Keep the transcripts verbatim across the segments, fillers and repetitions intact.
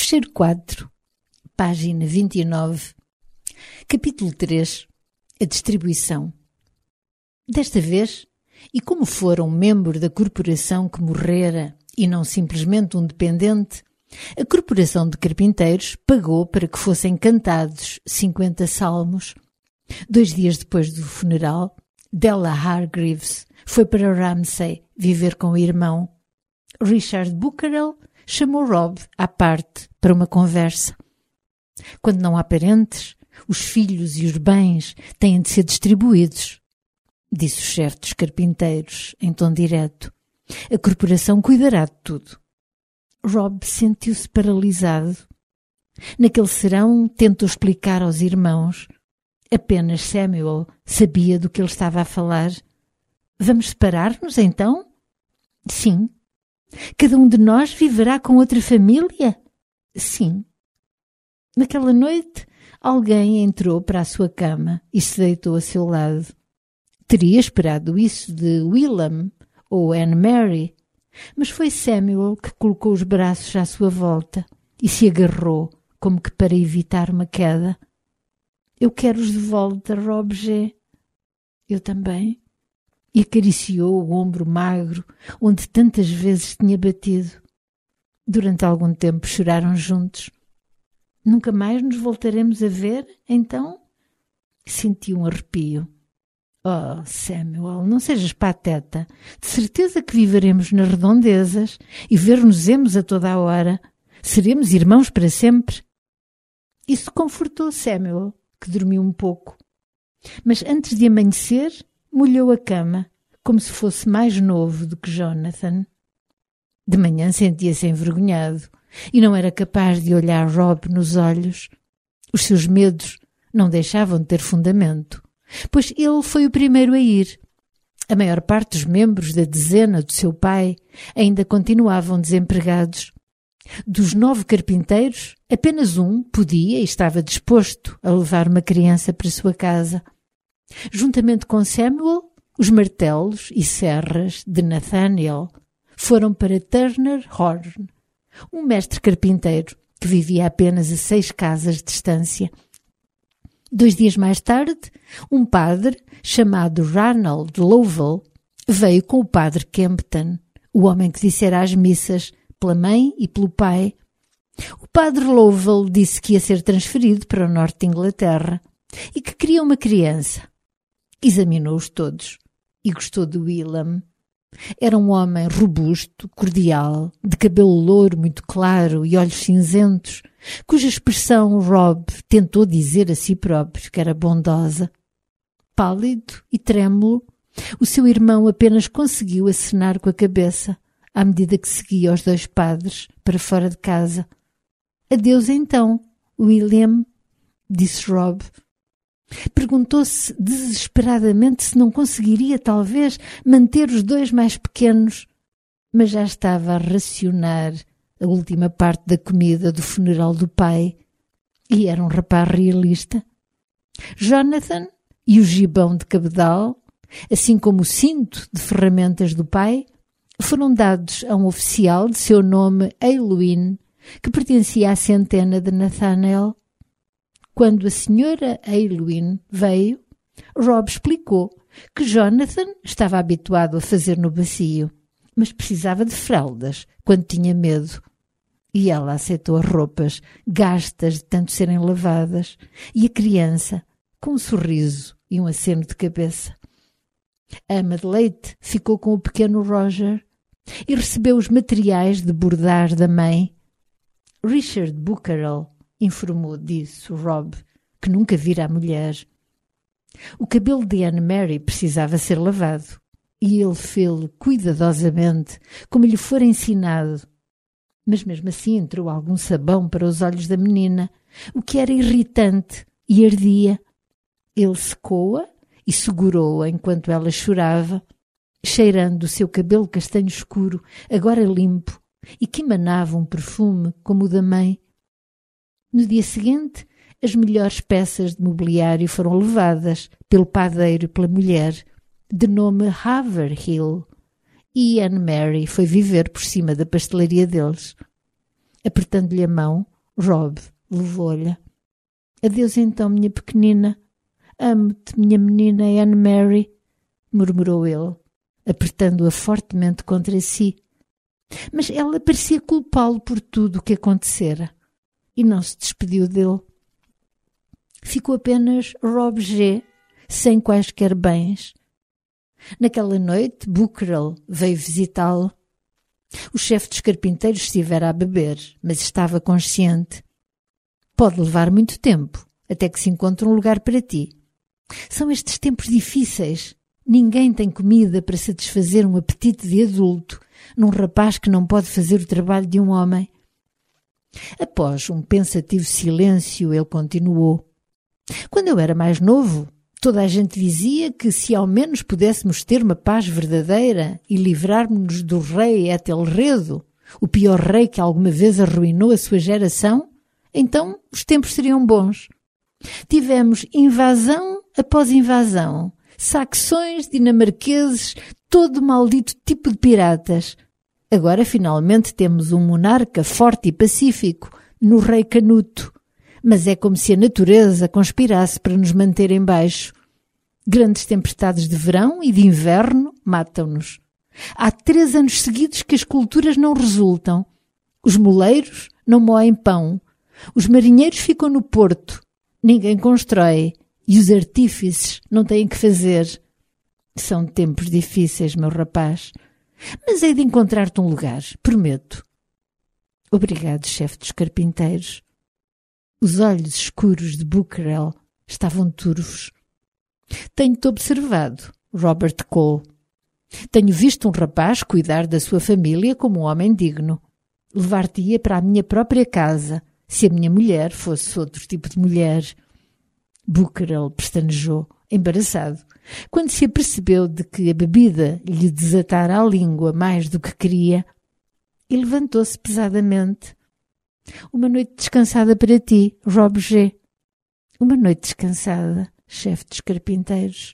Fecheiro quatro, página vinte e nove, capítulo três, a distribuição. Desta vez, e como fora um membro da corporação que morrera e não simplesmente um dependente, a corporação de carpinteiros pagou para que fossem cantados cinquenta salmos. Dois dias depois do funeral, Della Hargreaves foi para Ramsay viver com o irmão. Richard Bucarell chamou Rob à parte para uma conversa. Quando não há parentes, os filhos e os bens têm de ser distribuídos, disse o chefe dos carpinteiros em tom direto. A corporação cuidará de tudo. Rob sentiu-se paralisado. Naquele serão tentou explicar aos irmãos. Apenas Samuel sabia do que ele estava a falar. Vamos separar-nos então? Sim. Cada um de nós viverá com outra família? Sim. Naquela noite, alguém entrou para a sua cama e se deitou a seu lado. Teria esperado isso de William ou Anne-Mary, mas foi Samuel que colocou os braços à sua volta e se agarrou como que para evitar uma queda. Eu quero-os de volta, Rob G. Eu também. E acariciou o ombro magro onde tantas vezes tinha batido. Durante algum tempo choraram juntos. Nunca mais nos voltaremos a ver, então? Senti um arrepio. Oh, Samuel, não sejas pateta. De certeza que viveremos nas redondezas e ver-nos-emos a toda a hora. Seremos irmãos para sempre. Isso confortou Samuel, que dormiu um pouco. Mas antes de amanhecer, molhou a cama, como se fosse mais novo do que Jonathan. De manhã sentia-se envergonhado e não era capaz de olhar Rob nos olhos. Os seus medos não deixavam de ter fundamento, pois ele foi o primeiro a ir. A maior parte dos membros da dezena do seu pai ainda continuavam desempregados. Dos nove carpinteiros, apenas um podia e estava disposto a levar uma criança para sua casa. Juntamente com Samuel, os martelos e serras de Nathaniel foram para Turner Horn, um mestre carpinteiro que vivia apenas a seis casas de distância. Dois dias mais tarde, um padre chamado Ranald Lovell veio com o padre Kempton, o homem que dissera as missas pela mãe e pelo pai. O padre Lovell disse que ia ser transferido para o norte de Inglaterra e que queria uma criança. Examinou-os todos e gostou de William. Era um homem robusto, cordial, de cabelo louro muito claro e olhos cinzentos, cuja expressão Rob tentou dizer a si próprio que era bondosa. Pálido e trêmulo, o seu irmão apenas conseguiu acenar com a cabeça, à medida que seguia os dois padres para fora de casa. Adeus então, William, disse Rob. Perguntou-se desesperadamente se não conseguiria, talvez, manter os dois mais pequenos, mas já estava a racionar a última parte da comida do funeral do pai e era um rapaz realista. Jonathan e o gibão de cabedal, assim como o cinto de ferramentas do pai, foram dados a um oficial de seu nome Aylwin, que pertencia à centena de Nathaniel. Quando a senhora Aylwin veio, Rob explicou que Jonathan estava habituado a fazer no bacio, mas precisava de fraldas quando tinha medo. E ela aceitou as roupas, gastas de tanto serem lavadas, e a criança, com um sorriso e um aceno de cabeça. A ama de leite ficou com o pequeno Roger e recebeu os materiais de bordar da mãe. Richard Bucarell informou disso Rob, que nunca vira a mulher. O cabelo de Anne-Mary precisava ser lavado, e ele fê-lo cuidadosamente, como lhe fora ensinado. Mas mesmo assim entrou algum sabão para os olhos da menina, o que era irritante e ardia. Ele secou-a e segurou-a enquanto ela chorava, cheirando o seu cabelo castanho escuro, agora limpo, e que emanava um perfume como o da mãe. No dia seguinte, as melhores peças de mobiliário foram levadas pelo padeiro e pela mulher, de nome Haverhill, e Anne-Mary foi viver por cima da pastelaria deles. Apertando-lhe a mão, Rob levou-lhe. Adeus então, minha pequenina. Amo-te, minha menina Anne Mary, murmurou ele, apertando-a fortemente contra si. Mas ela parecia culpá-lo por tudo o que acontecera e não se despediu dele. Ficou apenas Rob G., sem quaisquer bens. Naquela noite, Buckrell veio visitá-lo. O chefe dos carpinteiros estivera a beber, mas estava consciente. Pode levar muito tempo, até que se encontre um lugar para ti. São estes tempos difíceis. Ninguém tem comida para satisfazer um apetite de adulto num rapaz que não pode fazer o trabalho de um homem. Após um pensativo silêncio, ele continuou. Quando eu era mais novo, toda a gente dizia que se ao menos pudéssemos ter uma paz verdadeira e livrar-nos do rei Ethelredo, o pior rei que alguma vez arruinou a sua geração, então os tempos seriam bons. Tivemos invasão após invasão, saxões, dinamarqueses, todo o maldito tipo de piratas. Agora finalmente temos um monarca forte e pacífico, no rei Canuto. Mas é como se a natureza conspirasse para nos manter em baixo. Grandes tempestades de verão e de inverno matam-nos. Há três anos seguidos que as culturas não resultam. Os moleiros não moem pão. Os marinheiros ficam no porto. Ninguém constrói. E os artífices não têm que fazer. São tempos difíceis, meu rapaz. Mas hei de encontrar-te um lugar, prometo. Obrigado, chefe dos carpinteiros. Os olhos escuros de Buckrell estavam turvos. Tenho-te observado, Robert Cole. Tenho visto um rapaz cuidar da sua família como um homem digno. Levar-te-ia para a minha própria casa, se a minha mulher fosse outro tipo de mulher. Buckrell pestanejou, embaraçado, quando se apercebeu de que a bebida lhe desatara a língua mais do que queria, e levantou-se pesadamente. Uma noite descansada para ti, Rob G. Uma noite descansada, chefe dos carpinteiros.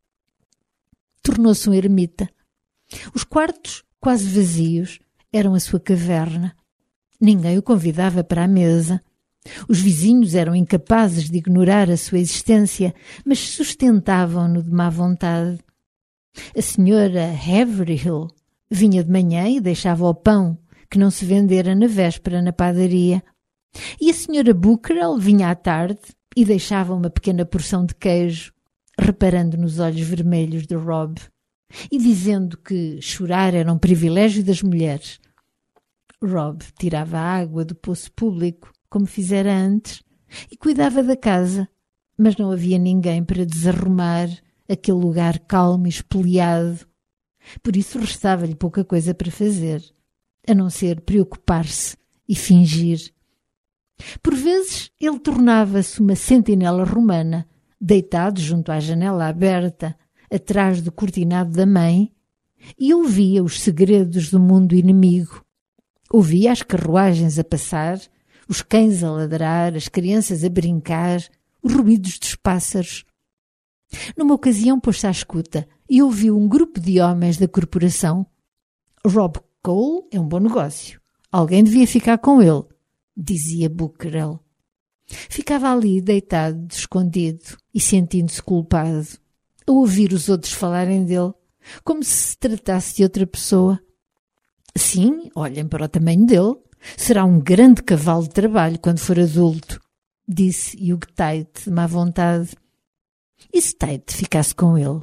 Tornou-se um ermita. Os quartos, quase vazios, eram a sua caverna. Ninguém o convidava para a mesa. Os vizinhos eram incapazes de ignorar a sua existência, mas sustentavam-no de má vontade. A senhora Haverhill vinha de manhã e deixava o pão que não se vendera na véspera na padaria. E a senhora Buckrell vinha à tarde e deixava uma pequena porção de queijo, reparando nos olhos vermelhos de Rob e dizendo que chorar era um privilégio das mulheres. Rob tirava a água do poço público, como fizera antes, e cuidava da casa, mas não havia ninguém para desarrumar aquele lugar calmo e espoliado. Por isso restava-lhe pouca coisa para fazer, a não ser preocupar-se e fingir. Por vezes ele tornava-se uma sentinela romana, deitado junto à janela aberta, atrás do cortinado da mãe, e ouvia os segredos do mundo inimigo. Ouvia as carruagens a passar, os cães a ladrar, as crianças a brincar, os ruídos dos pássaros. Numa ocasião pôs-se à escuta e ouviu um grupo de homens da corporação. Rob Cole é um bom negócio. Alguém devia ficar com ele, dizia Buckrell. Ficava ali deitado, escondido e sentindo-se culpado, a ouvir os outros falarem dele, como se se tratasse de outra pessoa. Sim, olhem para o tamanho dele. Será um grande cavalo de trabalho quando for adulto, disse Hugh Tate de má vontade. E se Tate ficasse com ele?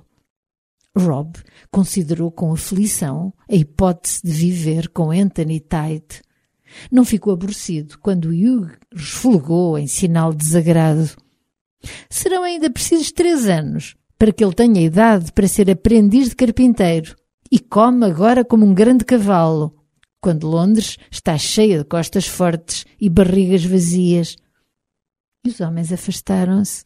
Rob considerou com aflição a hipótese de viver com Anthony Tate. Não ficou aborrecido quando Hugh resfolgou em sinal de desagrado. Serão ainda precisos três anos para que ele tenha idade para ser aprendiz de carpinteiro e come agora como um grande cavalo, quando Londres está cheia de costas fortes e barrigas vazias. E os homens afastaram-se.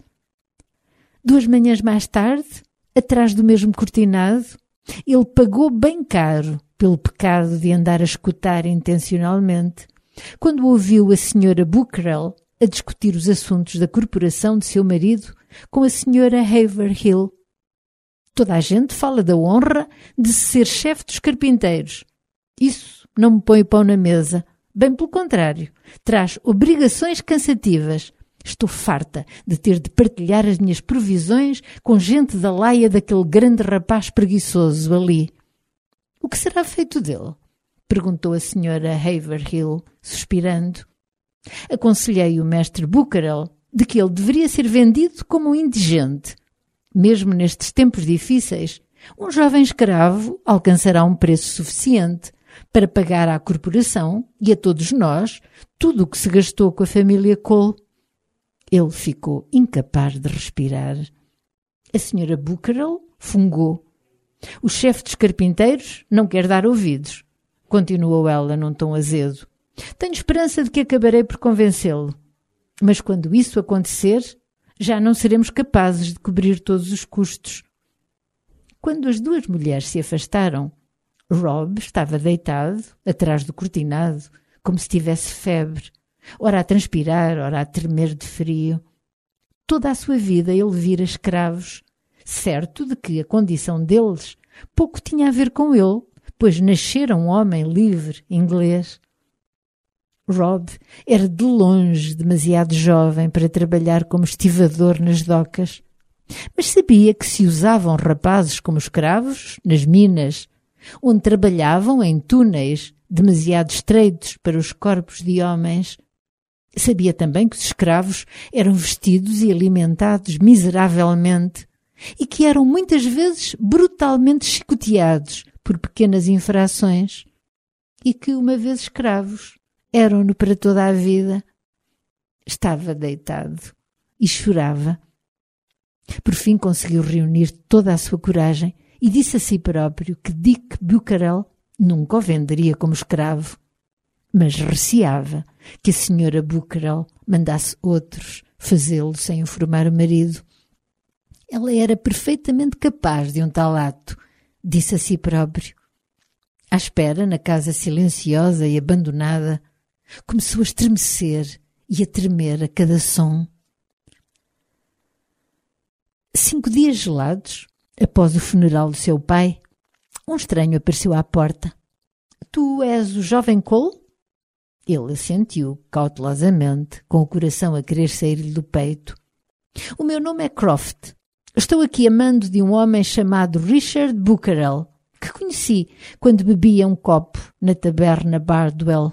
Duas manhãs mais tarde, atrás do mesmo cortinado, ele pagou bem caro pelo pecado de andar a escutar intencionalmente, quando ouviu a senhora Buckrell a discutir os assuntos da corporação de seu marido com a senhora Haverhill. Toda a gente fala da honra de ser chefe dos carpinteiros. Isso não me põe pão na mesa, Bem pelo contrário, traz obrigações cansativas. Estou farta de ter de partilhar as minhas provisões com gente da laia daquele grande rapaz preguiçoso ali. O que será feito dele? Perguntou a senhora Haverhill, suspirando. Aconselhei o mestre Bucarel de que ele deveria ser vendido como um indigente. Mesmo nestes tempos difíceis, um jovem escravo alcançará um preço suficiente para pagar à corporação e a todos nós tudo o que se gastou com a família Cole. Ele ficou incapaz de respirar. A senhora Bucarel fungou. O chefe dos carpinteiros não quer dar ouvidos, continuou ela num tom azedo. Tenho esperança de que acabarei por convencê-lo. Mas quando isso acontecer, já não seremos capazes de cobrir todos os custos. Quando as duas mulheres se afastaram, Rob estava deitado, atrás do cortinado, como se tivesse febre, ora a transpirar, ora a tremer de frio. Toda a sua vida ele vira escravos, certo de que a condição deles pouco tinha a ver com ele, pois nascera um homem livre, inglês. Rob era de longe demasiado jovem para trabalhar como estivador nas docas, mas sabia que se usavam rapazes como escravos nas minas, onde trabalhavam em túneis demasiado estreitos para os corpos de homens. Sabia também que os escravos eram vestidos e alimentados miseravelmente e que eram muitas vezes brutalmente chicoteados por pequenas infrações e que, uma vez escravos, eram-no para toda a vida. Estava deitado e chorava. Por fim conseguiu reunir toda a sua coragem e disse a si próprio que Dick Bucarel nunca o venderia como escravo, mas receava que a senhora Bucarel mandasse outros fazê-lo sem informar o marido. Ela era perfeitamente capaz de um tal ato, disse a si próprio. À espera, na casa silenciosa e abandonada, começou a estremecer e a tremer a cada som. Cinco dias gelados, após o funeral do seu pai, um estranho apareceu à porta. — Tu és o jovem Cole? Ele assentiu cautelosamente, com o coração a querer sair-lhe do peito. — O meu nome é Croft. Estou aqui a mando de um homem chamado Richard Bucarel, que conheci quando bebia um copo na taberna Bardwell.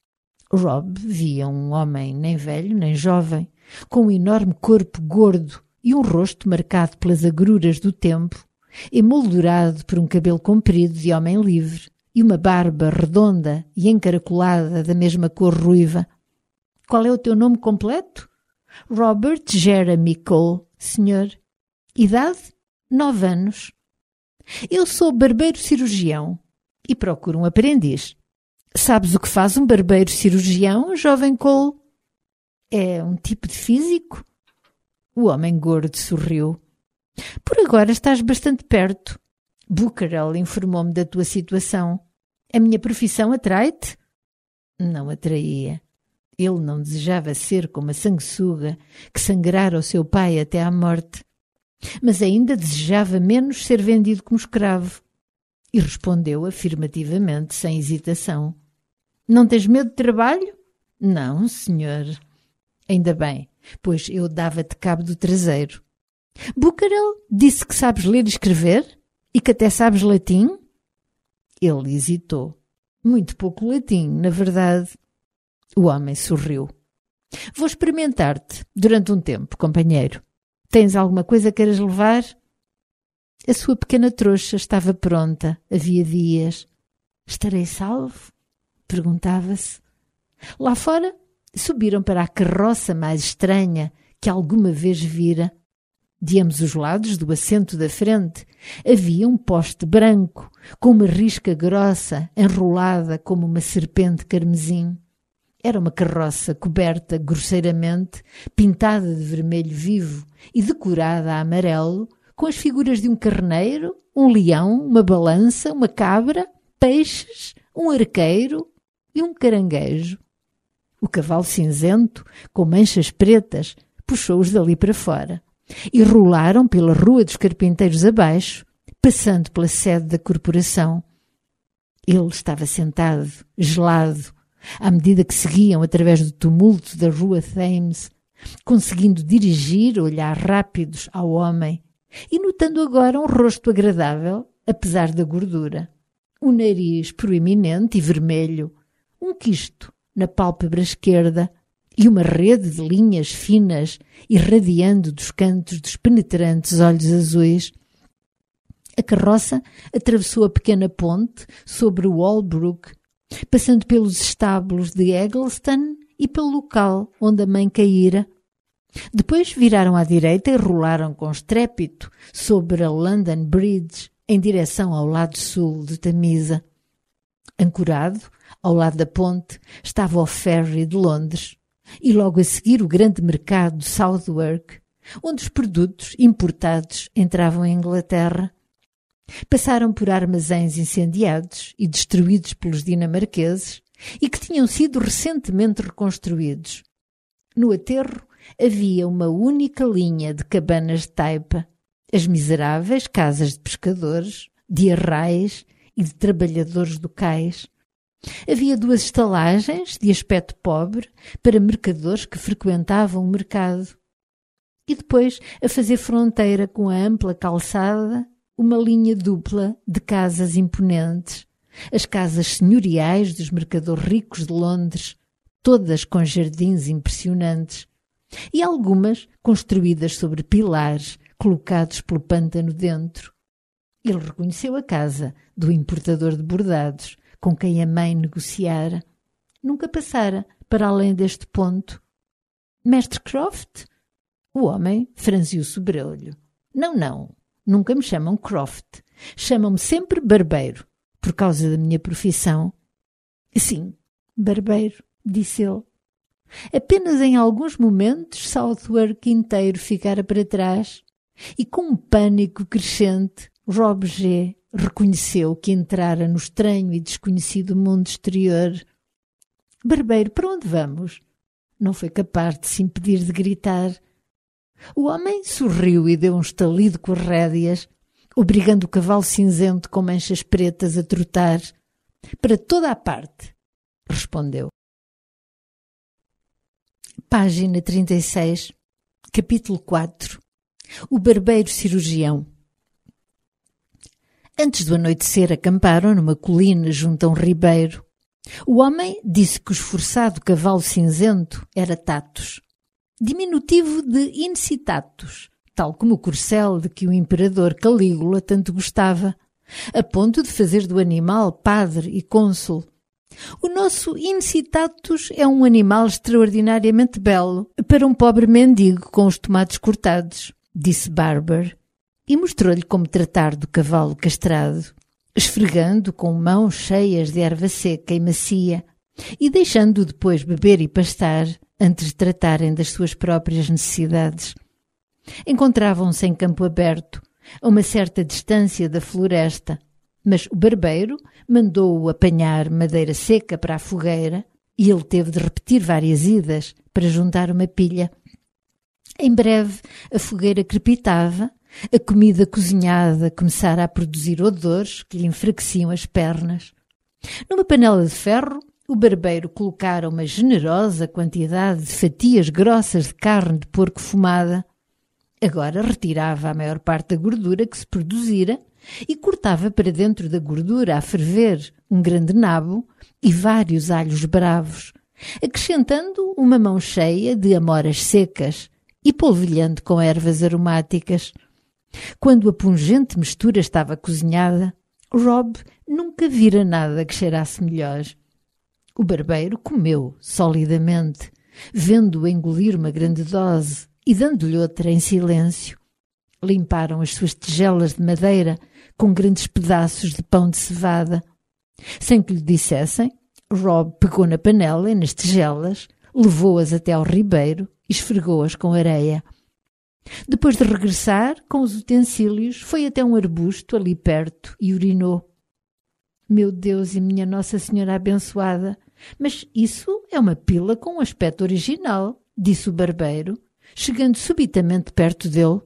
Rob via um homem nem velho nem jovem, com um enorme corpo gordo e um rosto marcado pelas agruras do tempo, emoldurado por um cabelo comprido de homem livre e uma barba redonda e encaracolada da mesma cor ruiva. — Qual é o teu nome completo? — Robert Jeremy Cole, senhor. — Idade? — Nove anos. — Eu sou barbeiro cirurgião e procuro um aprendiz. — Sabes o que faz um barbeiro cirurgião, jovem Cole? — É um tipo de físico? O homem gordo sorriu. — Por agora estás bastante perto. Bucarel informou-me da tua situação. A minha profissão atrai-te? Não atraía. Ele não desejava ser como a sanguessuga que sangrara o seu pai até à morte, mas ainda desejava menos ser vendido como escravo. E respondeu afirmativamente, sem hesitação. — Não tens medo de trabalho? — Não, senhor. — Ainda bem, pois eu dava-te cabo do traseiro. — Bucarel disse que sabes ler e escrever e que até sabes latim? Ele hesitou. Muito pouco latim, na verdade. O homem sorriu. — Vou experimentar-te durante um tempo, companheiro. Tens alguma coisa que queiras levar? A sua pequena trouxa estava pronta, havia dias. Estarei salvo? Perguntava-se. Lá fora, subiram para a carroça mais estranha que alguma vez vira. De ambos os lados do assento da frente havia um poste branco, com uma risca grossa, enrolada como uma serpente carmesim. Era uma carroça coberta grosseiramente, pintada de vermelho vivo e decorada a amarelo, com as figuras de um carneiro, um leão, uma balança, uma cabra, peixes, um arqueiro e um caranguejo. O cavalo cinzento, com manchas pretas, puxou-os dali para fora e rolaram pela Rua dos Carpinteiros abaixo, passando pela sede da corporação. Ele estava sentado, gelado, à medida que seguiam através do tumulto da rua Thames, conseguindo dirigir olhares rápidos ao homem e notando agora um rosto agradável, apesar da gordura, um nariz proeminente e vermelho, um quisto na pálpebra esquerda e uma rede de linhas finas irradiando dos cantos dos penetrantes olhos azuis. A carroça atravessou a pequena ponte sobre o Walbrook, passando pelos estábulos de Eggleston e pelo local onde a mãe caíra. Depois viraram à direita e rolaram com estrépito sobre a London Bridge em direção ao lado sul de Tamisa. Ancorado, ao lado da ponte, estava o ferry de Londres e logo a seguir o grande mercado de Southwark, onde os produtos importados entravam em Inglaterra. Passaram por armazéns incendiados e destruídos pelos dinamarqueses e que tinham sido recentemente reconstruídos. No aterro havia uma única linha de cabanas de taipa, as miseráveis casas de pescadores, de arrais e de trabalhadores do cais. Havia duas estalagens de aspecto pobre para mercadores que frequentavam o mercado. E depois, a fazer fronteira com a ampla calçada, uma linha dupla de casas imponentes, as casas senhoriais dos mercadores ricos de Londres, todas com jardins impressionantes, e algumas construídas sobre pilares colocados pelo pântano dentro. Ele reconheceu a casa do importador de bordados, com quem a mãe negociara. Nunca passara para além deste ponto. Mestre Croft? O homem franziu o sobrolho. Não, não. Nunca me chamam Croft. Chamam-me sempre barbeiro, por causa da minha profissão. Sim, barbeiro, disse ele. Apenas em alguns momentos Southwark inteiro ficara para trás e com um pânico crescente Rob G. reconheceu que entrara no estranho e desconhecido mundo exterior. Barbeiro, para onde vamos? Não foi capaz de se impedir de gritar. O homem sorriu e deu um estalido com as rédeas, obrigando o cavalo cinzento com manchas pretas a trotar. Para toda a parte, respondeu. Página trinta e seis, capítulo quatro. O barbeiro cirurgião. Antes do anoitecer acamparam numa colina junto a um ribeiro. O homem disse que o esforçado cavalo cinzento era Tatus, diminutivo de Incitatus, tal como o corcel de que o imperador Calígula tanto gostava, a ponto de fazer do animal padre e cônsul. O nosso Incitatus é um animal extraordinariamente belo para um pobre mendigo com os tomates cortados, disse Barber, e mostrou-lhe como tratar do cavalo castrado, esfregando com mãos cheias de erva seca e macia e deixando-o depois beber e pastar antes de tratarem das suas próprias necessidades. Encontravam-se em campo aberto, a uma certa distância da floresta, mas o barbeiro mandou-o apanhar madeira seca para a fogueira e ele teve de repetir várias idas para juntar uma pilha. Em breve a fogueira crepitava, a comida cozinhada começara a produzir odores que lhe enfraqueciam as pernas. Numa panela de ferro, o barbeiro colocara uma generosa quantidade de fatias grossas de carne de porco fumada. Agora retirava a maior parte da gordura que se produzira e cortava para dentro da gordura a ferver um grande nabo e vários alhos bravos, acrescentando uma mão cheia de amoras secas e polvilhando com ervas aromáticas. Quando a pungente mistura estava cozinhada, Rob nunca vira nada que cheirasse melhor. O barbeiro comeu solidamente, vendo-o engolir uma grande dose e dando-lhe outra em silêncio. Limparam as suas tigelas de madeira com grandes pedaços de pão de cevada. Sem que lhe dissessem, Rob pegou na panela e nas tigelas, levou-as até ao ribeiro e esfregou-as com areia. Depois de regressar com os utensílios, foi até um arbusto ali perto e urinou. Meu Deus e minha Nossa Senhora abençoada, mas isso é uma pila com um aspecto original, disse o barbeiro, chegando subitamente perto dele.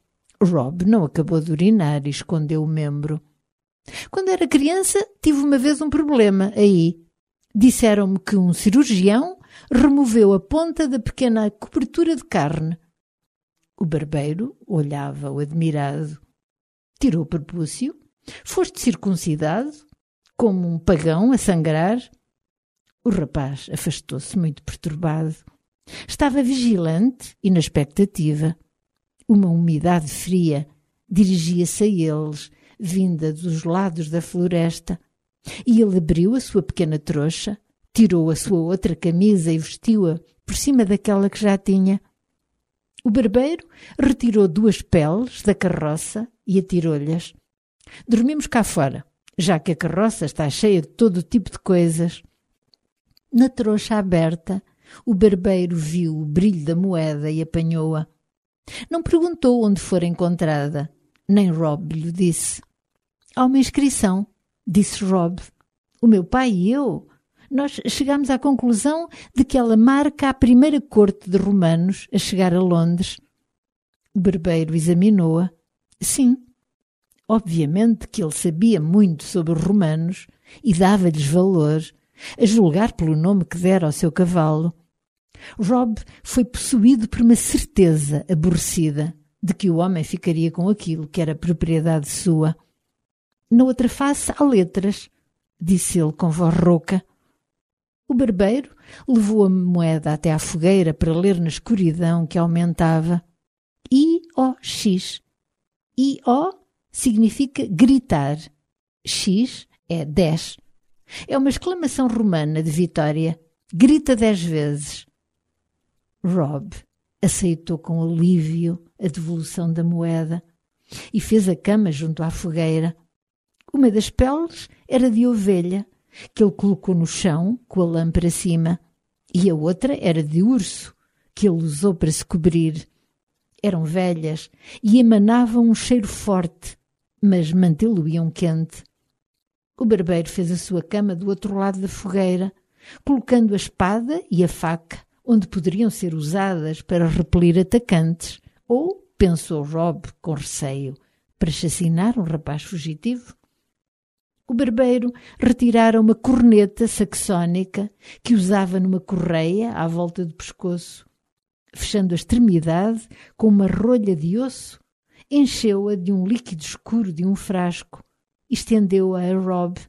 Rob não acabou de urinar e escondeu o membro. Quando era criança, tive uma vez um problema aí, Disseram-me que um cirurgião removeu a ponta da pequena cobertura de carne. O barbeiro olhava-o admirado. Tirou o prepúcio. Foste circuncidado, como um pagão a sangrar? O rapaz afastou-se muito perturbado. Estava vigilante e na expectativa. Uma umidade fria dirigia-se a eles, vinda dos lados da floresta, e ele abriu a sua pequena trouxa, tirou a sua outra camisa e vestiu-a por cima daquela que já tinha. O barbeiro retirou duas peles da carroça e atirou-lhes. Dormimos cá fora, já que a carroça está cheia de todo o tipo de coisas. Na trouxa aberta, o barbeiro viu o brilho da moeda e apanhou-a. Não perguntou onde fora encontrada, nem Rob lhe disse. Há uma inscrição, disse Rob. O meu pai e eu, nós chegámos à conclusão de que ela marca a primeira corte de romanos a chegar a Londres. O barbeiro examinou-a. Sim, obviamente que ele sabia muito sobre os romanos e dava-lhes valor, a julgar pelo nome que dera ao seu cavalo. Rob foi possuído por uma certeza aborrecida de que o homem ficaria com aquilo que era propriedade sua. Na outra face há letras, disse ele com voz rouca. O barbeiro levou a moeda até à fogueira para ler na escuridão que aumentava. I O X. I O significa gritar. X é dez. É uma exclamação romana de vitória. Grita dez vezes. Rob aceitou com alívio a devolução da moeda e fez a cama junto à fogueira. Uma das peles era de ovelha, que ele colocou no chão com a lã para cima, e a outra era de urso, que ele usou para se cobrir. Eram velhas e emanavam um cheiro forte, mas mantê-lo-iam quente. O barbeiro fez a sua cama do outro lado da fogueira, colocando a espada e a faca onde poderiam ser usadas para repelir atacantes, ou, pensou Rob com receio, para chacinar um rapaz fugitivo. O barbeiro retirara uma corneta saxónica que usava numa correia à volta do pescoço. Fechando a extremidade com uma rolha de osso, encheu-a de um líquido escuro de um frasco e estendeu-a a Rob.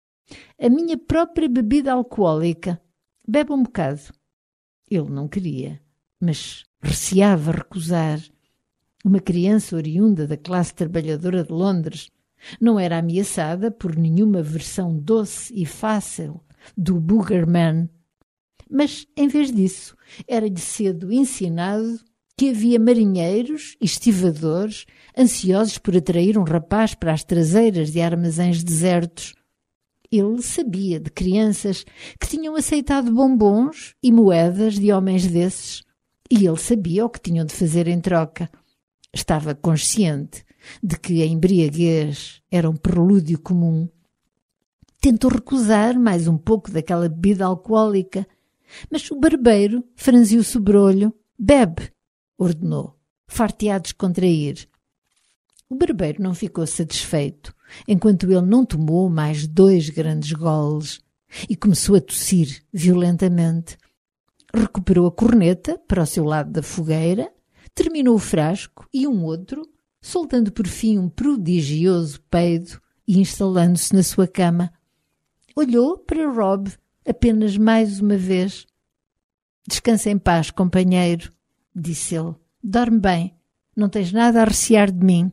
A minha própria bebida alcoólica. Bebe um bocado. Ele não queria, mas receava recusar. Uma criança oriunda da classe trabalhadora de Londres não era ameaçada por nenhuma versão doce e fácil do Boogerman. Mas, em vez disso, era-lhe cedo ensinado que havia marinheiros e estivadores ansiosos por atrair um rapaz para as traseiras de armazéns desertos. Ele sabia de crianças que tinham aceitado bombons e moedas de homens desses, e ele sabia o que tinham de fazer em troca. Estava consciente de que a embriaguez era um prelúdio comum. Tentou recusar mais um pouco daquela bebida alcoólica, mas o barbeiro franziu o sobrolho. Bebe, ordenou, far-te-á descontrair. O barbeiro não ficou satisfeito, enquanto ele não tomou mais dois grandes goles e começou a tossir violentamente. Recuperou a corneta para o seu lado da fogueira, terminou o frasco e um outro, soltando por fim um prodigioso peido e instalando-se na sua cama. Olhou para Rob apenas mais uma vez. Descansa em paz, companheiro, disse ele. Dorme bem, não tens nada a recear de mim.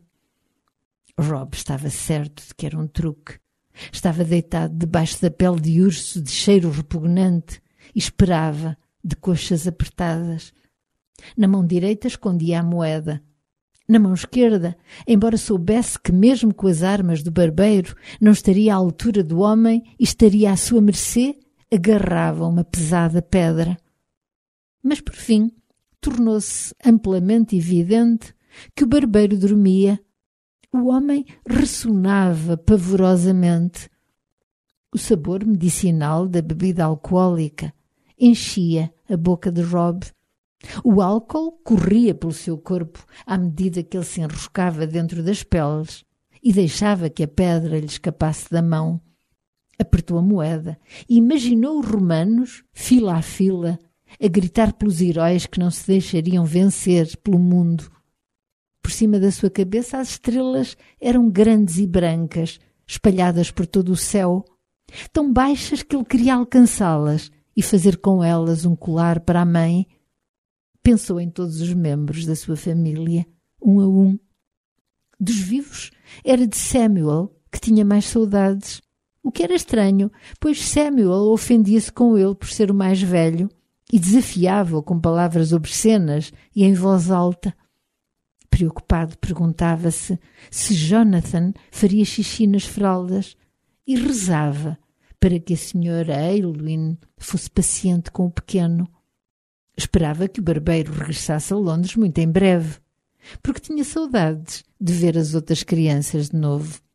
Rob estava certo de que era um truque. Estava deitado debaixo da pele de urso de cheiro repugnante e esperava, de coxas apertadas. Na mão direita escondia a moeda. Na mão esquerda, embora soubesse que mesmo com as armas do barbeiro não estaria à altura do homem e estaria à sua mercê, agarrava uma pesada pedra. Mas por fim, tornou-se amplamente evidente que o barbeiro dormia. O homem ressonava pavorosamente. O sabor medicinal da bebida alcoólica enchia a boca de Rob. O álcool corria pelo seu corpo à medida que ele se enroscava dentro das peles e deixava que a pedra lhe escapasse da mão. Apertou a moeda e imaginou os romanos, fila a fila, a gritar pelos heróis que não se deixariam vencer pelo mundo. Por cima da sua cabeça as estrelas eram grandes e brancas, espalhadas por todo o céu, tão baixas que ele queria alcançá-las e fazer com elas um colar para a mãe. Pensou em todos os membros da sua família, um a um. Dos vivos, era de Samuel que tinha mais saudades, o que era estranho, pois Samuel ofendia-se com ele por ser o mais velho e desafiava-o com palavras obscenas e em voz alta. Preocupado, perguntava-se se Jonathan faria xixi nas fraldas e rezava para que a senhora Aylwin fosse paciente com o pequeno. Esperava que o barbeiro regressasse a Londres muito em breve, porque tinha saudades de ver as outras crianças de novo.